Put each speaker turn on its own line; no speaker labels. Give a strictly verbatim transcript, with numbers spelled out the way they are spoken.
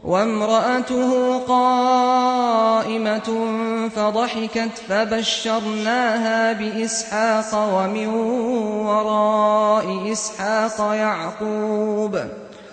وامرأته قائمة فضحكت فبشرناها بإسحاق ومن وراء إسحاق يعقوب